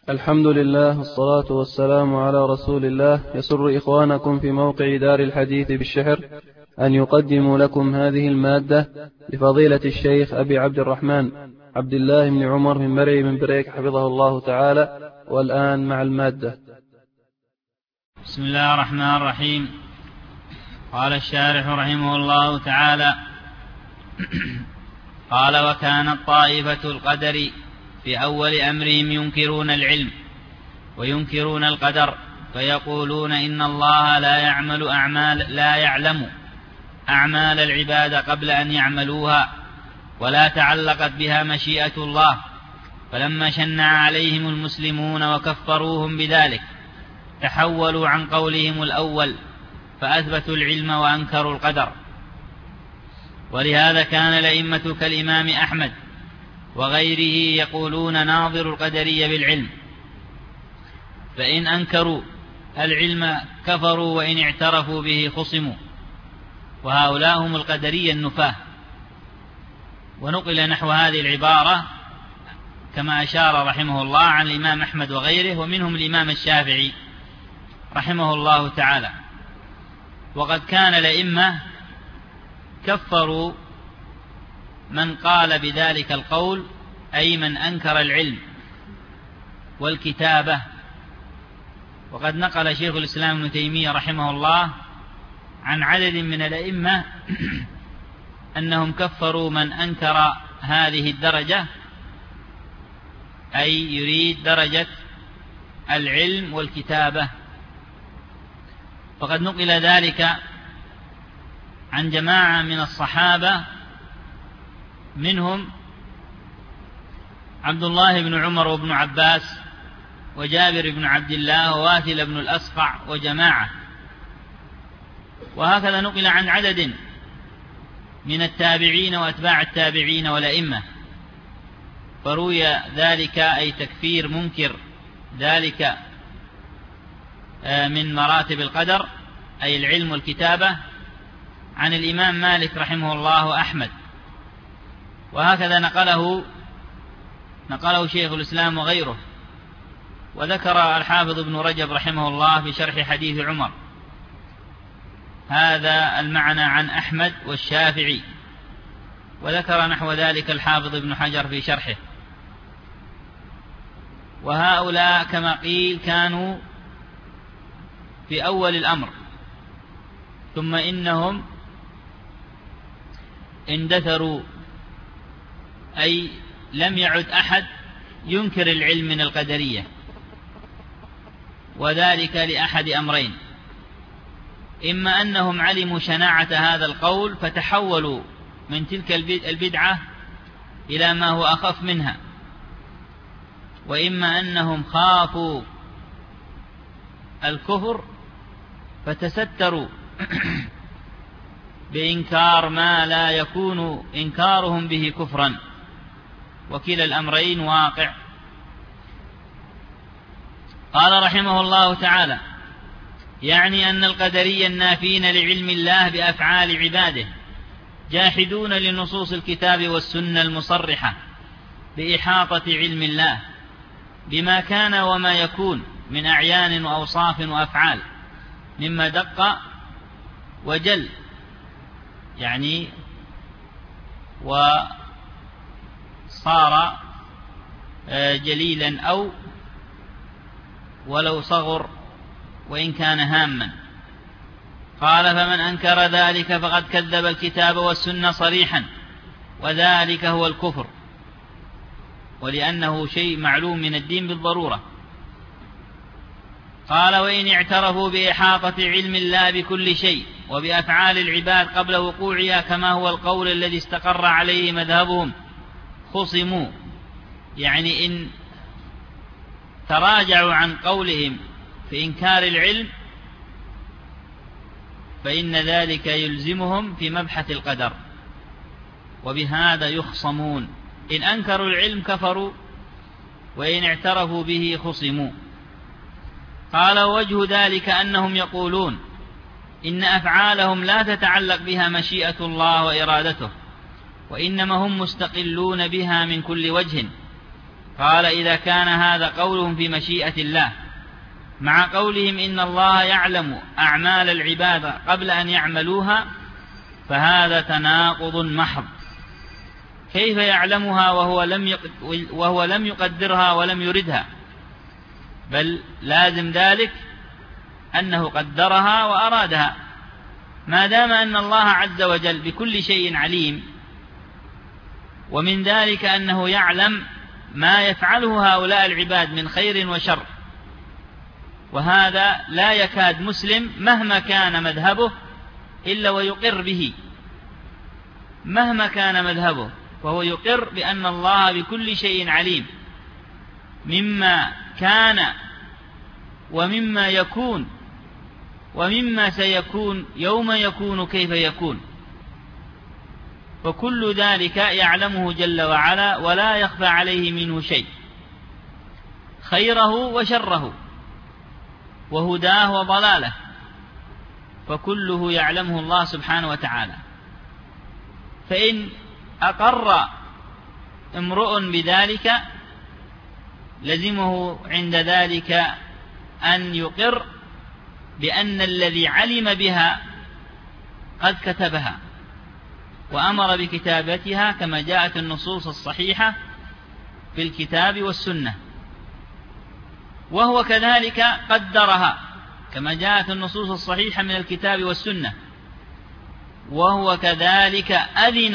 الحمد لله والصلاة والسلام على رسول الله. يسر إخوانكم في موقع دار الحديث بالشحر أن يقدموا لكم هذه المادة لفضيلة الشيخ أبي عبد الرحمن عبد الله بن عمر من مرعي من بريك حفظه الله تعالى. والآن مع المادة. بسم الله الرحمن الرحيم. قال الشارح رحمه الله تعالى: قال: وكانت طائفة القدر في أول أمرهم ينكرون العلم وينكرون القدر، فيقولون إن الله لا يعلم أعمال العباد قبل أن يعملوها، ولا تعلقت بها مشيئة الله. فلما شنع عليهم المسلمون وكفروهم بذلك تحولوا عن قولهم الأول فأثبتوا العلم وأنكروا القدر. ولهذا كان الأئمة كالإمام أحمد وغيره يقولون ناظر القدرية بالعلم، فإن أنكروا العلم كفروا وإن اعترفوا به خصموا، وهؤلاء هم القدرية النفاة. ونقل نحو هذه العبارة كما أشار رحمه الله عن الإمام أحمد وغيره، ومنهم الإمام الشافعي رحمه الله تعالى. وقد كان الأئمة كفروا من قال بذلك القول، أي من أنكر العلم والكتابة. وقد نقل شيخ الإسلام ابن تيمية رحمه الله عن عدد من الأئمة أنهم كفروا من أنكر هذه الدرجة، أي يريد درجة العلم والكتابة. فقد نقل ذلك عن جماعة من الصحابة، منهم عبد الله بن عمر وابن عباس وجابر بن عبد الله وواثل بن الأصقع وجماعة. وهكذا نقل عن عدد من التابعين وأتباع التابعين والأئمة، فروي ذلك أي تكفير منكر ذلك من مراتب القدر أي العلم والكتابة عن الإمام مالك رحمه الله وأحمد. وهكذا نقله شيخ الإسلام وغيره. وذكر الحافظ ابن رجب رحمه الله في شرح حديث عمر هذا المعنى عن أحمد والشافعي، وذكر نحو ذلك الحافظ ابن حجر في شرحه. وهؤلاء كما قيل كانوا في أول الأمر، ثم إنهم اندثروا، أي لم يعد أحد ينكر العلم من القدرية، وذلك لأحد أمرين: إما أنهم علموا شناعة هذا القول فتحولوا من تلك البدعة إلى ما هو أخف منها، وإما أنهم خافوا الكفر فتستروا بإنكار ما لا يكون إنكارهم به كفرا، وكلا الأمرين واقع. قال رحمه الله تعالى: يعني أن القدرية النافين لعلم الله بأفعال عباده جاحدون لنصوص الكتاب والسنة المصرحة بإحاطة علم الله بما كان وما يكون من أعيان وأوصاف وأفعال مما دق وجل، يعني وصار جليلا أو ولو صغر وإن كان هاما. قال: فمن أنكر ذلك فقد كذب الكتاب والسنة صريحا، وذلك هو الكفر، ولأنه شيء معلوم من الدين بالضرورة. قال: وإن اعترفوا بإحاطة علم الله بكل شيء وبأفعال العباد قبل وقوعها كما هو القول الذي استقر عليه مذهبهم خصموا، يعني إن تراجعوا عن قولهم في إنكار العلم فإن ذلك يلزمهم في مبحث القدر، وبهذا يخصمون. إن أنكروا العلم كفروا، وإن اعترفوا به خصموا. قال: وجه ذلك أنهم يقولون إن أفعالهم لا تتعلق بها مشيئة الله وإرادته، وإنما هم مستقلون بها من كل وجه، قال: إذا كان هذا قولهم في مشيئة الله مع قولهم إن الله يعلم أعمال العباد قبل أن يعملوها، فهذا تناقض محض. كيف يعلمها وهو لم يقدرها ولم يردها؟ بل لازم ذلك أنه قدرها وأرادها. ما دام أن الله عز وجل بكل شيء عليم، ومن ذلك أنه يعلم ما يفعله هؤلاء العباد من خير وشر، وهذا لا يكاد مسلم مهما كان مذهبه إلا ويقر به، مهما كان مذهبه وهو يقر بأن الله بكل شيء عليم، مما كان ومما يكون ومما سيكون يوم يكون كيف يكون، وكل ذلك يعلمه جل وعلا ولا يخفى عليه منه شيء، خيره وشره وهداه وضلاله، فكله يعلمه الله سبحانه وتعالى. فإن أقر امرؤ بذلك لزمه عند ذلك أن يقر بأن الذي علم بها قد كتبها وأمر بكتابتها كما جاءت النصوص الصحيحة في الكتاب والسنة، وهو كذلك قدرها كما جاءت النصوص الصحيحة من الكتاب والسنة، وهو كذلك أذن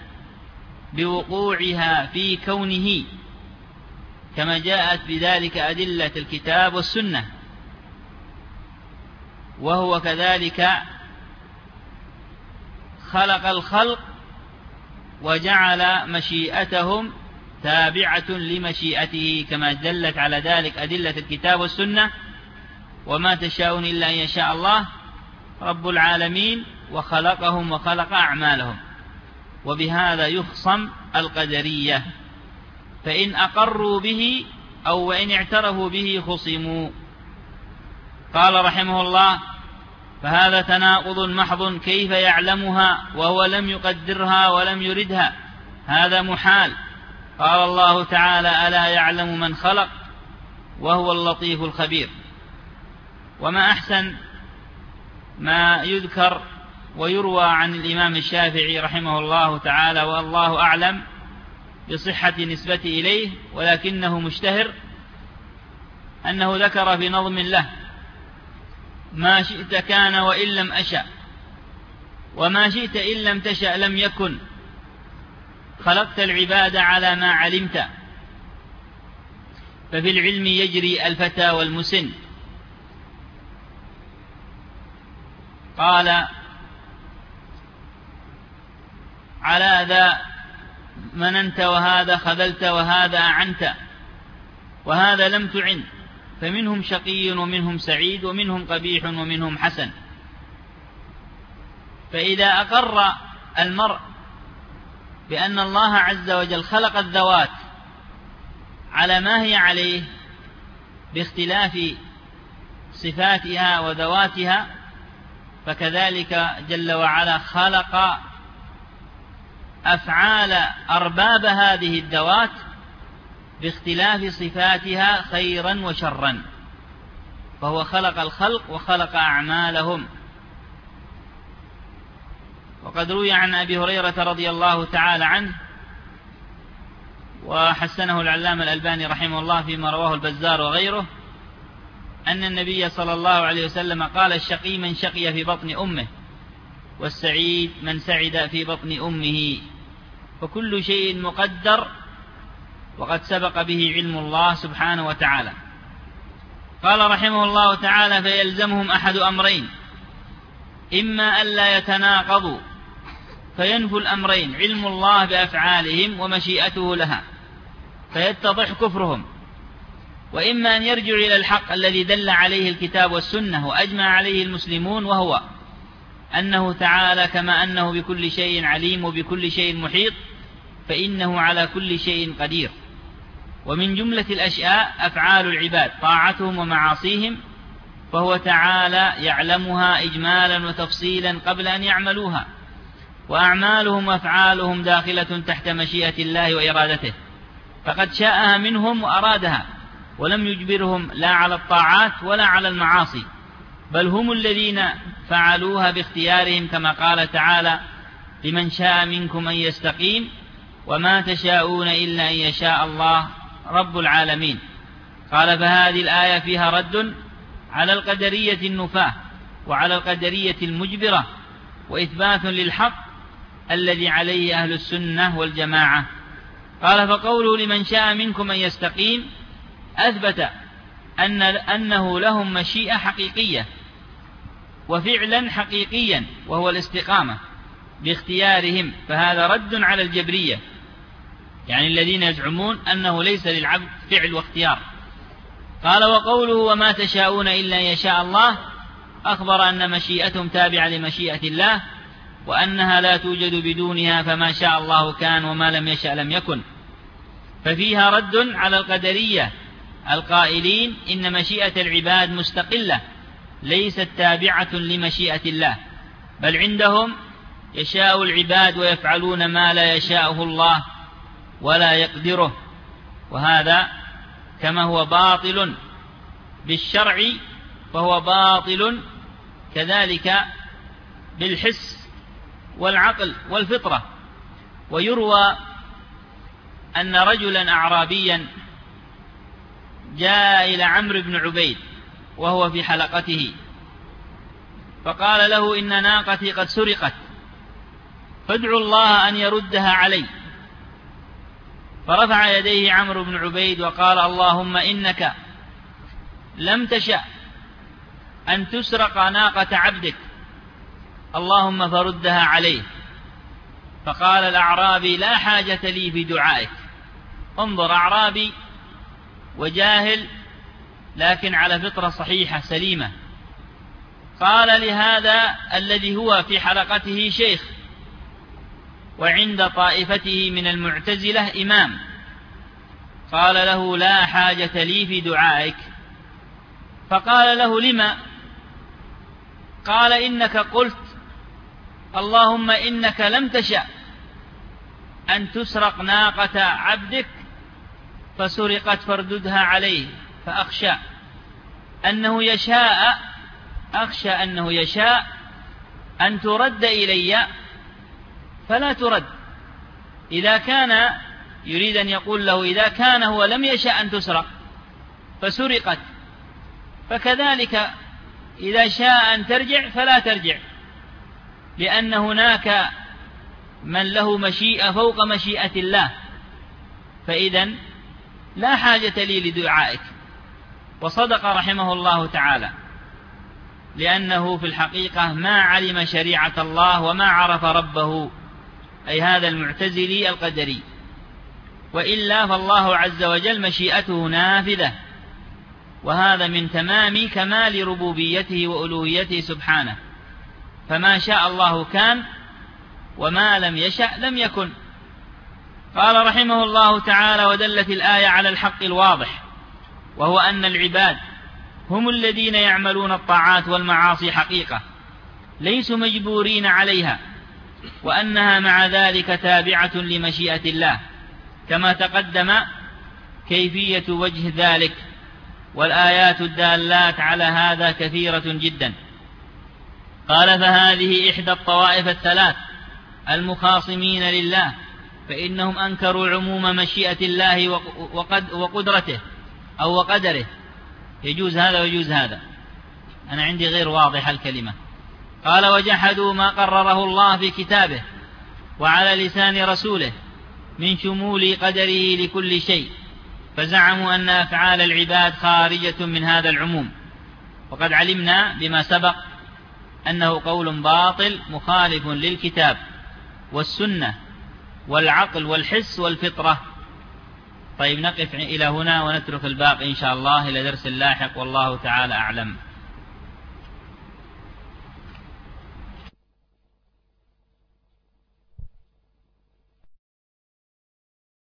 بوقوعها في كونه كما جاءت بذلك أدلة الكتاب والسنة، وهو كذلك خلق الخلق وجعل مشيئتهم تابعة لمشيئته كما دلت على ذلك أدلة الكتاب والسنة: وما تشاءون إلا أن يشاء الله رب العالمين، وخلقهم وخلق أعمالهم. وبهذا يخصم القدرية، فإن أقروا به أو وإن اعترفوا به خصموا. قال رحمه الله: فهذا تناقض محض، كيف يعلمها وهو لم يقدرها ولم يردها؟ هذا محال. قال الله تعالى: ألا يعلم من خلق وهو اللطيف الخبير. وما أحسن ما يذكر ويروى عن الإمام الشافعي رحمه الله تعالى، والله أعلم بصحة نسبته إليه، ولكنه مشتهر، أنه ذكر في نظم له: ما شئت كان وإن لم أشأ، وما شئت إن لم تشأ لم يكن، خلقت العباد على ما علمت، ففي العلم يجري الفتى والمسن. قال: على ذا مننت وهذا خذلت وهذا أعنت، وهذا لم تعن، فمنهم شقي ومنهم سعيد ومنهم قبيح ومنهم حسن. فإذا أقر المرء بأن الله عز وجل خلق الذوات على ما هي عليه باختلاف صفاتها وذواتها، فكذلك جل وعلا خلق أفعال أرباب هذه الذوات باختلاف صفاتها خيرا وشرا، فهو خلق الخلق وخلق أعمالهم. وقد روي عن أبي هريرة رضي الله تعالى عنه، وحسنه العلامة الألباني رحمه الله فيما رواه البزار وغيره، أن النبي صلى الله عليه وسلم قال: الشقي من شقي في بطن أمه، والسعيد من سعد في بطن أمه، فكل شيء مقدر وقد سبق به علم الله سبحانه وتعالى. قال رحمه الله تعالى: فيلزمهم أحد أمرين: إما ألا يتناقضوا فينفوا الأمرين، علم الله بأفعالهم ومشيئته لها فيتضح كفرهم، وإما أن يرجعوا إلى الحق الذي دل عليه الكتاب والسنة وأجمع عليه المسلمون، وهو أنه تعالى كما أنه بكل شيء عليم وبكل شيء محيط، فإنه على كل شيء قدير. ومن جملة الأشياء أفعال العباد طاعتهم ومعاصيهم، فهو تعالى يعلمها إجمالا وتفصيلا قبل أن يعملوها، وأعمالهم وأفعالهم داخلة تحت مشيئة الله وإرادته، فقد شاءها منهم وأرادها، ولم يجبرهم لا على الطاعات ولا على المعاصي، بل هم الذين فعلوها باختيارهم، كما قال تعالى: لمن شاء منكم أن يستقيم وما تشاءون إلا أن يشاء الله رب العالمين. قال: فهذه الآية فيها رد على القدرية النفاة وعلى القدرية المجبرة، وإثبات للحق الذي عليه أهل السنة والجماعة. قال: فقوله لمن شاء منكم أن يستقيم أثبت أنه لهم مشيئة حقيقية وفعلا حقيقيا، وهو الاستقامة باختيارهم، فهذا رد على الجبرية، يعني الذين يزعمون أنه ليس للعبد فعل واختيار. قال: وقوله وما تشاءون إلا أن يشاء الله أخبر أن مشيئتهم تابعة لمشيئة الله، وأنها لا توجد بدونها، فما شاء الله كان وما لم يشأ لم يكن. ففيها رد على القدرية القائلين إن مشيئة العباد مستقلة ليست تابعة لمشيئة الله، بل عندهم يشاء العباد ويفعلون ما لا يشاءه الله ولا يقدره، وهذا كما هو باطل بالشرع فهو باطل كذلك بالحس والعقل والفطرة. ويروى أن رجلا أعرابيا جاء إلى عمرو بن عبيد وهو في حلقته، فقال له: إن ناقتي قد سرقت، فادعوا الله أن يردها علي. فرفع يديه عمرو بن عبيد وقال: اللهم إنك لم تشأ أن تسرق ناقة عبدك، اللهم فردها عليه. فقال الأعرابي: لا حاجة لي في دعائك. انظر، أعرابي وجاهل لكن على فطرة صحيحة سليمة. قال لهذا الذي هو في حلقته شيخ وعند طائفته من المعتزلة إمام، قال له: لا حاجة لي في دعائك. فقال له: لما؟ قال: إنك قلت اللهم إنك لم تشأ أن تسرق ناقة عبدك فسرقت فارددها عليه، فأخشى أنه يشاء أن ترد إلي فلا ترد. إذا كان يريد أن يقول له إذا كان هو لم يشأ أن تسرق فسرقت، فكذلك إذا شاء أن ترجع فلا ترجع، لأن هناك من له مشيئة فوق مشيئة الله، فإذن لا حاجة لي لدعائك. وصدق رحمه الله تعالى، لأنه في الحقيقة ما علم شريعة الله وما عرف ربه، أي هذا المعتزلي القدري، وإلا فالله عز وجل مشيئته نافذة، وهذا من تمام كمال ربوبيته وألوهيته سبحانه، فما شاء الله كان وما لم يشأ لم يكن. قال رحمه الله تعالى: ودلت الآية على الحق الواضح، وهو أن العباد هم الذين يعملون الطاعات والمعاصي حقيقة، ليسوا مجبورين عليها، وأنها مع ذلك تابعة لمشيئة الله، كما تقدم كيفية وجه ذلك، والآيات الدالات على هذا كثيرة جدا. قال: فهذه إحدى الطوائف الثلاث المخاصمين لله، فإنهم أنكروا عموم مشيئة الله وقدرته أو وقدره، يجوز هذا ويجوز هذا، أنا عندي غير واضح الكلمة. قال: وجحدوا ما قرره الله في كتابه وعلى لسان رسوله من شمول قدره لكل شيء، فزعموا أن أفعال العباد خارجة من هذا العموم، وقد علمنا بما سبق أنه قول باطل مخالف للكتاب والسنة والعقل والحس والفطرة. طيب، نقف إلى هنا ونترك الباقي إن شاء الله إلى درس لاحق، والله تعالى أعلم.